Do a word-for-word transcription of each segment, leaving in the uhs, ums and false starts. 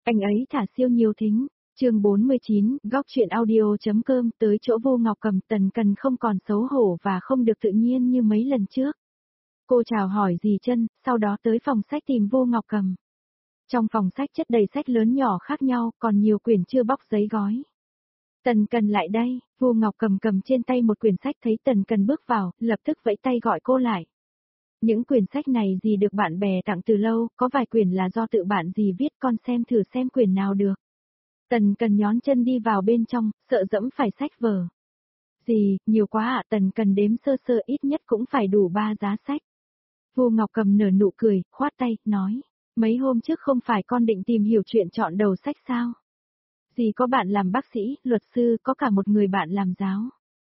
Anh ấy thả siêu nhiều thính. Chương bốn mươi chín, góc truyện audio.com tới chỗ Vô Ngọc Cầm. Tần Cần không còn xấu hổ và không được tự nhiên như mấy lần trước. Cô chào hỏi dì Chân, sau đó tới phòng sách tìm Vô Ngọc Cầm. Trong phòng sách chất đầy sách lớn nhỏ khác nhau, còn nhiều quyển chưa bóc giấy gói. Tần Cần lại đây, Vô Ngọc Cầm cầm trên tay một quyển sách, thấy Tần Cần bước vào, lập tức vẫy tay gọi cô lại. Những quyển sách này dì được bạn bè tặng từ lâu, có vài quyển là do tự bạn dì viết, con xem thử xem quyển nào được. Tần Cần nhón chân đi vào bên trong, sợ dẫm phải sách vở. Dì, nhiều quá ạ. Tần Cần đếm sơ sơ, ít nhất cũng phải đủ ba giá sách. Vô Ngọc Cầm nở nụ cười, khoát tay, nói, mấy hôm trước không phải con định tìm hiểu chuyện chọn đầu sách sao? Dì có bạn làm bác sĩ, luật sư, có cả một người bạn làm giáo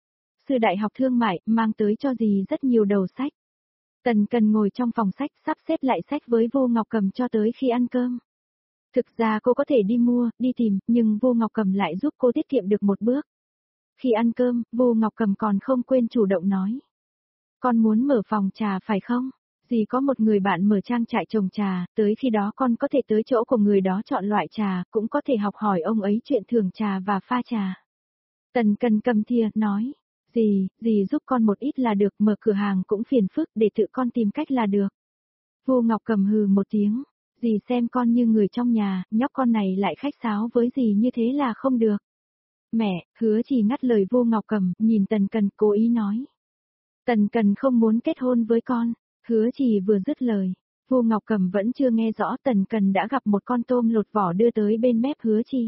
sư đại học thương mại, mang tới cho dì rất nhiều đầu sách. Tần Cần ngồi trong phòng sách, sắp xếp lại sách với Vô Ngọc Cầm cho tới khi ăn cơm. Thực ra cô có thể đi mua, đi tìm, nhưng Vô Ngọc Cầm lại giúp cô tiết kiệm được một bước. Khi ăn cơm, Vô Ngọc Cầm còn không quên chủ động nói. Con muốn mở phòng trà phải không? Dì có một người bạn mở trang trại trồng trà, tới khi đó con có thể tới chỗ của người đó chọn loại trà, cũng có thể học hỏi ông ấy chuyện thưởng trà và pha trà. Tần Cần cầm thìa, nói. Dì, dì giúp con một ít là được, mở cửa hàng cũng phiền phức, để tự con tìm cách là được. Vô Ngọc Cầm hừ một tiếng. Dì xem con như người trong nhà, nhóc con này lại khách sáo với dì như thế là không được. Mẹ, Hứa Chỉ ngắt lời Vô Ngọc Cầm, nhìn Tần Cần cố ý nói. Tần Cần không muốn kết hôn với con. Hứa Chỉ vừa dứt lời, Vô Ngọc Cầm vẫn chưa nghe rõ. Tần Cần đã gặp một con tôm lột vỏ đưa tới bên mép Hứa Chỉ.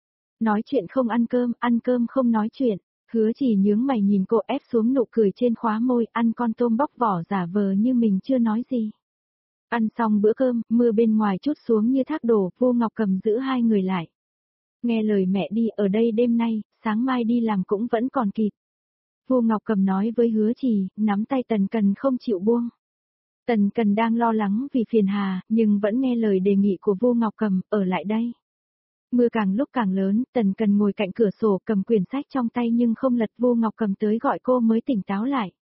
Nói chuyện không ăn cơm, ăn cơm không nói chuyện. Hứa Chỉ nhướng mày nhìn cô, ép xuống nụ cười trên khóa môi, ăn con tôm bóc vỏ giả vờ như mình chưa nói gì. Ăn xong bữa cơm, mưa bên ngoài trút xuống như thác đổ, Vô Ngọc Cầm giữ hai người lại. Nghe lời mẹ đi, ở đây đêm nay, sáng mai đi làm cũng vẫn còn kịp. Vô Ngọc Cầm nói với Hứa Chỉ, nắm tay Tần Cần không chịu buông. Tần Cần đang lo lắng vì phiền hà, nhưng vẫn nghe lời đề nghị của Vô Ngọc Cầm, ở lại đây. Mưa càng lúc càng lớn, Tần Cần ngồi cạnh cửa sổ cầm quyển sách trong tay nhưng không lật. Vô Ngọc Cầm tới gọi cô mới tỉnh táo lại.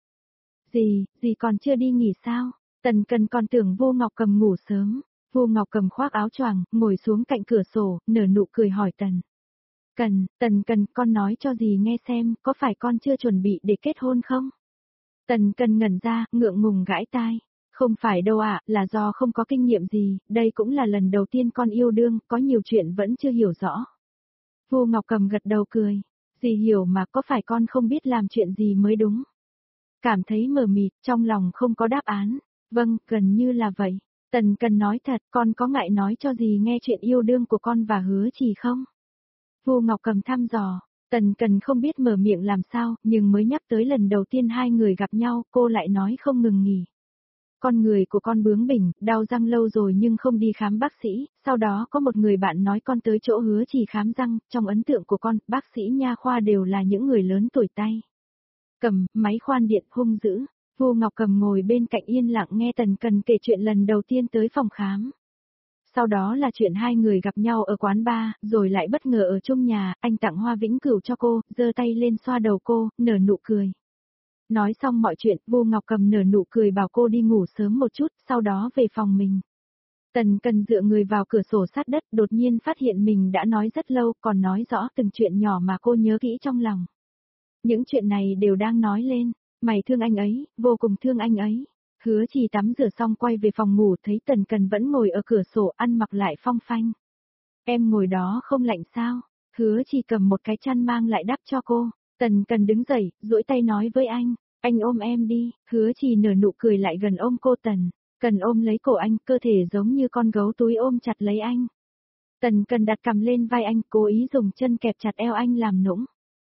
Dì, dì còn chưa đi nghỉ sao? Tần Cần còn tưởng Vô Ngọc Cầm ngủ sớm. Vô Ngọc Cầm khoác áo choàng, ngồi xuống cạnh cửa sổ, nở nụ cười hỏi Tần Cần, Tần Cần, con nói cho dì nghe xem, có phải con chưa chuẩn bị để kết hôn không? Tần Cần ngẩn ra, ngượng ngùng gãi tai. Không phải đâu ạ, là do không có kinh nghiệm gì, đây cũng là lần đầu tiên con yêu đương, có nhiều chuyện vẫn chưa hiểu rõ. Vô Ngọc Cầm gật đầu cười. Dì hiểu mà, có phải con không biết làm chuyện gì mới đúng? Cảm thấy mờ mịt, trong lòng không có đáp án. Vâng, gần như là vậy. Tần Cần nói thật, con có ngại nói cho dì nghe chuyện yêu đương của con và Hứa Chỉ không? Vô Ngọc Cầm thăm dò. Tần Cần không biết mở miệng làm sao, nhưng mới nhắc tới lần đầu tiên hai người gặp nhau, cô lại nói không ngừng nghỉ. Con người của con bướng bỉnh, đau răng lâu rồi nhưng không đi khám bác sĩ, sau đó có một người bạn nói con tới chỗ Hứa Chỉ khám răng, trong ấn tượng của con, bác sĩ nha khoa đều là những người lớn tuổi tay. Cầm, máy khoan điện hung dữ. Vô Ngọc Cầm ngồi bên cạnh yên lặng nghe Tần Cần kể chuyện lần đầu tiên tới phòng khám. Sau đó là chuyện hai người gặp nhau ở quán bar, rồi lại bất ngờ ở chung nhà, anh tặng hoa vĩnh cửu cho cô, giơ tay lên xoa đầu cô, nở nụ cười. Nói xong mọi chuyện, Vô Ngọc Cầm nở nụ cười bảo cô đi ngủ sớm một chút, sau đó về phòng mình. Tần Cần dựa người vào cửa sổ sát đất, đột nhiên phát hiện mình đã nói rất lâu, còn nói rõ từng chuyện nhỏ mà cô nhớ kỹ trong lòng. Những chuyện này đều đang nói lên, mày thương anh ấy, vô cùng thương anh ấy. Hứa Chỉ tắm rửa xong quay về phòng ngủ, thấy Tần Cần vẫn ngồi ở cửa sổ ăn mặc lại phong phanh. Em ngồi đó không lạnh sao? Hứa Chỉ cầm một cái chăn mang lại đắp cho cô. Tần Cần đứng dậy, duỗi tay nói với anh, anh ôm em đi. Hứa Chỉ nở nụ cười lại gần ôm cô. Tần Cần ôm lấy cổ anh, cơ thể giống như con gấu túi ôm chặt lấy anh. Tần Cần đặt cằm lên vai anh, cố ý dùng chân kẹp chặt eo anh làm nũng.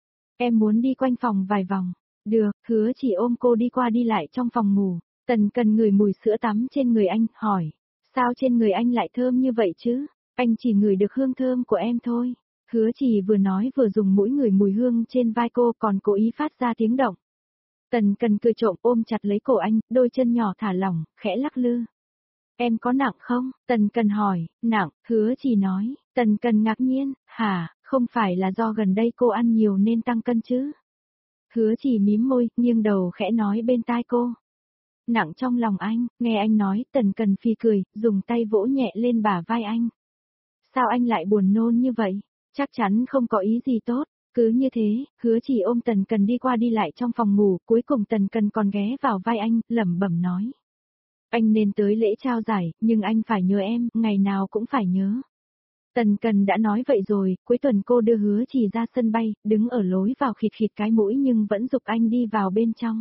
Em muốn đi quanh phòng vài vòng. Được, Hứa Chỉ ôm cô đi qua đi lại trong phòng ngủ. Tần Cần ngửi mùi sữa tắm trên người anh, hỏi, sao trên người anh lại thơm như vậy chứ? Anh chỉ ngửi được hương thơm của em thôi. Hứa Chỉ vừa nói vừa dùng mũi ngửi mùi hương trên vai cô, còn cố ý phát ra tiếng động. Tần Cần cười trộm ôm chặt lấy cổ anh, đôi chân nhỏ thả lỏng, khẽ lắc lư. Em có nặng không? Tần Cần hỏi. Nặng, Hứa Chỉ nói. Tần Cần ngạc nhiên, hả, không phải là do gần đây cô ăn nhiều nên tăng cân chứ? Hứa Chỉ mím môi, nghiêng đầu khẽ nói bên tai cô. Nặng trong lòng anh, nghe anh nói, Tần Cần phì cười, dùng tay vỗ nhẹ lên bả vai anh. Sao anh lại buồn nôn như vậy? Chắc chắn không có ý gì tốt. Cứ như thế, Hứa Chỉ ôm Tần Cần đi qua đi lại trong phòng ngủ, cuối cùng Tần Cần còn ghé vào vai anh, lẩm bẩm nói. Anh nên tới lễ trao giải, nhưng anh phải nhớ em, ngày nào cũng phải nhớ. Tần Cần đã nói vậy rồi, cuối tuần cô đưa Hứa Chỉ ra sân bay, đứng ở lối vào khịt khịt cái mũi nhưng vẫn giục anh đi vào bên trong.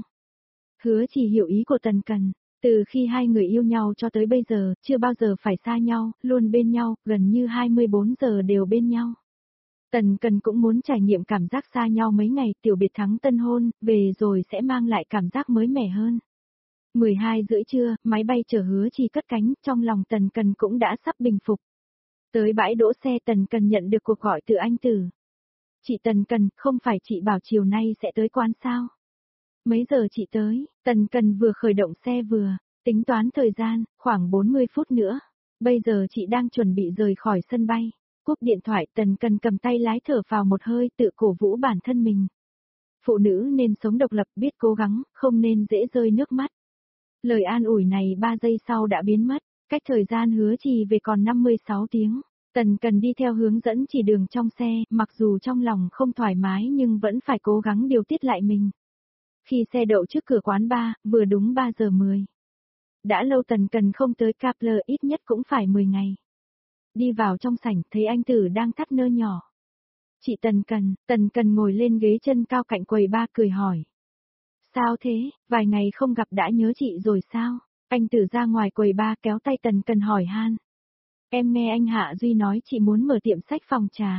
Hứa Chỉ hiểu ý của Tần Cần, từ khi hai người yêu nhau cho tới bây giờ, chưa bao giờ phải xa nhau, luôn bên nhau, gần như hai mươi bốn giờ đều bên nhau. Tần Cần cũng muốn trải nghiệm cảm giác xa nhau mấy ngày, tiểu biệt thắng tân hôn, về rồi sẽ mang lại cảm giác mới mẻ hơn. mười hai rưỡi trưa, máy bay chở Hứa Chỉ cất cánh, trong lòng Tần Cần cũng đã sắp bình phục. Tới bãi đỗ xe Tần Cần nhận được cuộc gọi từ anh Tử. Chị Tần Cần, không phải chị bảo chiều nay sẽ tới quán sao? Mấy giờ chị tới? Tần Cần vừa khởi động xe vừa, tính toán thời gian, khoảng bốn mươi phút nữa. Bây giờ chị đang chuẩn bị rời khỏi sân bay. Cúp điện thoại Tần Cần cầm tay lái thở vào một hơi tự cổ vũ bản thân mình. Phụ nữ nên sống độc lập, biết cố gắng, không nên dễ rơi nước mắt. Lời an ủi này ba giây sau đã biến mất, cách thời gian Hứa Chỉ về còn năm mươi sáu tiếng. Tần Cần đi theo hướng dẫn chỉ đường trong xe, mặc dù trong lòng không thoải mái nhưng vẫn phải cố gắng điều tiết lại mình. Khi xe đậu trước cửa quán bar, vừa đúng ba giờ mười. Đã lâu Tần Cần không tới Kapler, ít nhất cũng phải mười ngày. Đi vào trong sảnh, thấy anh Tử đang thắt nơ nhỏ. Chị Tần Cần, Tần Cần ngồi lên ghế chân cao cạnh quầy bar cười hỏi. Sao thế, vài ngày không gặp đã nhớ chị rồi sao? Anh Tử ra ngoài quầy bar kéo tay Tần Cần hỏi han. Em nghe anh Hạ Duy nói chị muốn mở tiệm sách phòng trà.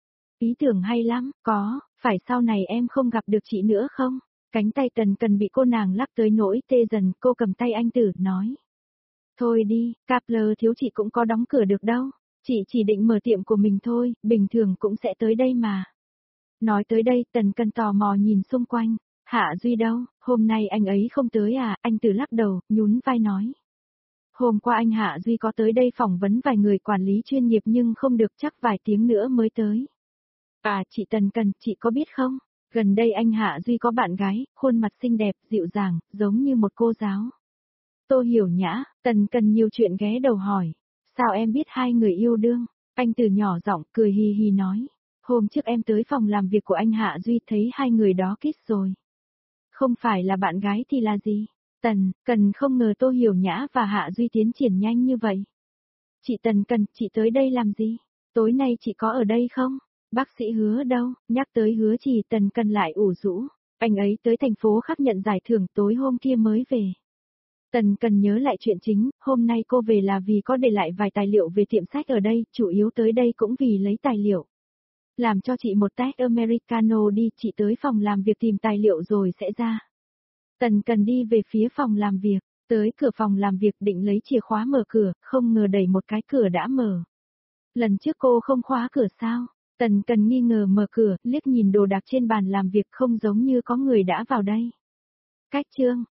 Ý tưởng hay lắm, có, phải sau này em không gặp được chị nữa không? Cánh tay Tần Cần bị cô nàng lắc tới nỗi tê dần, cô cầm tay anh Tử, nói. Thôi đi, Kapler thiếu chị cũng có đóng cửa được đâu. Chị chỉ định mở tiệm của mình thôi, bình thường cũng sẽ tới đây mà. Nói tới đây, Tần Cần tò mò nhìn xung quanh. Hạ Duy đâu, hôm nay anh ấy không tới à? Anh Tử lắc đầu, nhún vai nói. Hôm qua anh Hạ Duy có tới đây phỏng vấn vài người quản lý chuyên nghiệp nhưng không được, chắc vài tiếng nữa mới tới. À, chị Tần Cần, chị có biết không? Gần đây anh Hạ Duy có bạn gái, khuôn mặt xinh đẹp, dịu dàng, giống như một cô giáo. Tô Hiểu Nhã, Tần Cần nhiều chuyện ghé đầu hỏi. Sao em biết hai người yêu đương? Anh Từ nhỏ giọng cười hì hì nói. Hôm trước em tới phòng làm việc của anh Hạ Duy thấy hai người đó kiss rồi. Không phải là bạn gái thì là gì? Tần Cần không ngờ Tô Hiểu Nhã và Hạ Duy tiến triển nhanh như vậy. Chị Tần Cần, chị tới đây làm gì? Tối nay chị có ở đây không? Bác sĩ Hứa đâu? Nhắc tới Hứa Chỉ Tần Cần lại ủ rũ. Anh ấy tới thành phố khác nhận giải thưởng, tối hôm kia mới về. Tần Cần nhớ lại chuyện chính, hôm nay cô về là vì có để lại vài tài liệu về tiệm sách ở đây, chủ yếu tới đây cũng vì lấy tài liệu. Làm cho chị một tách Americano đi, chị tới phòng làm việc tìm tài liệu rồi sẽ ra. Tần Cần đi về phía phòng làm việc, tới cửa phòng làm việc định lấy chìa khóa mở cửa, không ngờ đẩy một cái cửa đã mở. Lần trước cô không khóa cửa sao? Tần Cần nghi ngờ mở cửa, liếc nhìn đồ đạc trên bàn làm việc không giống như có người đã vào đây. Cách chương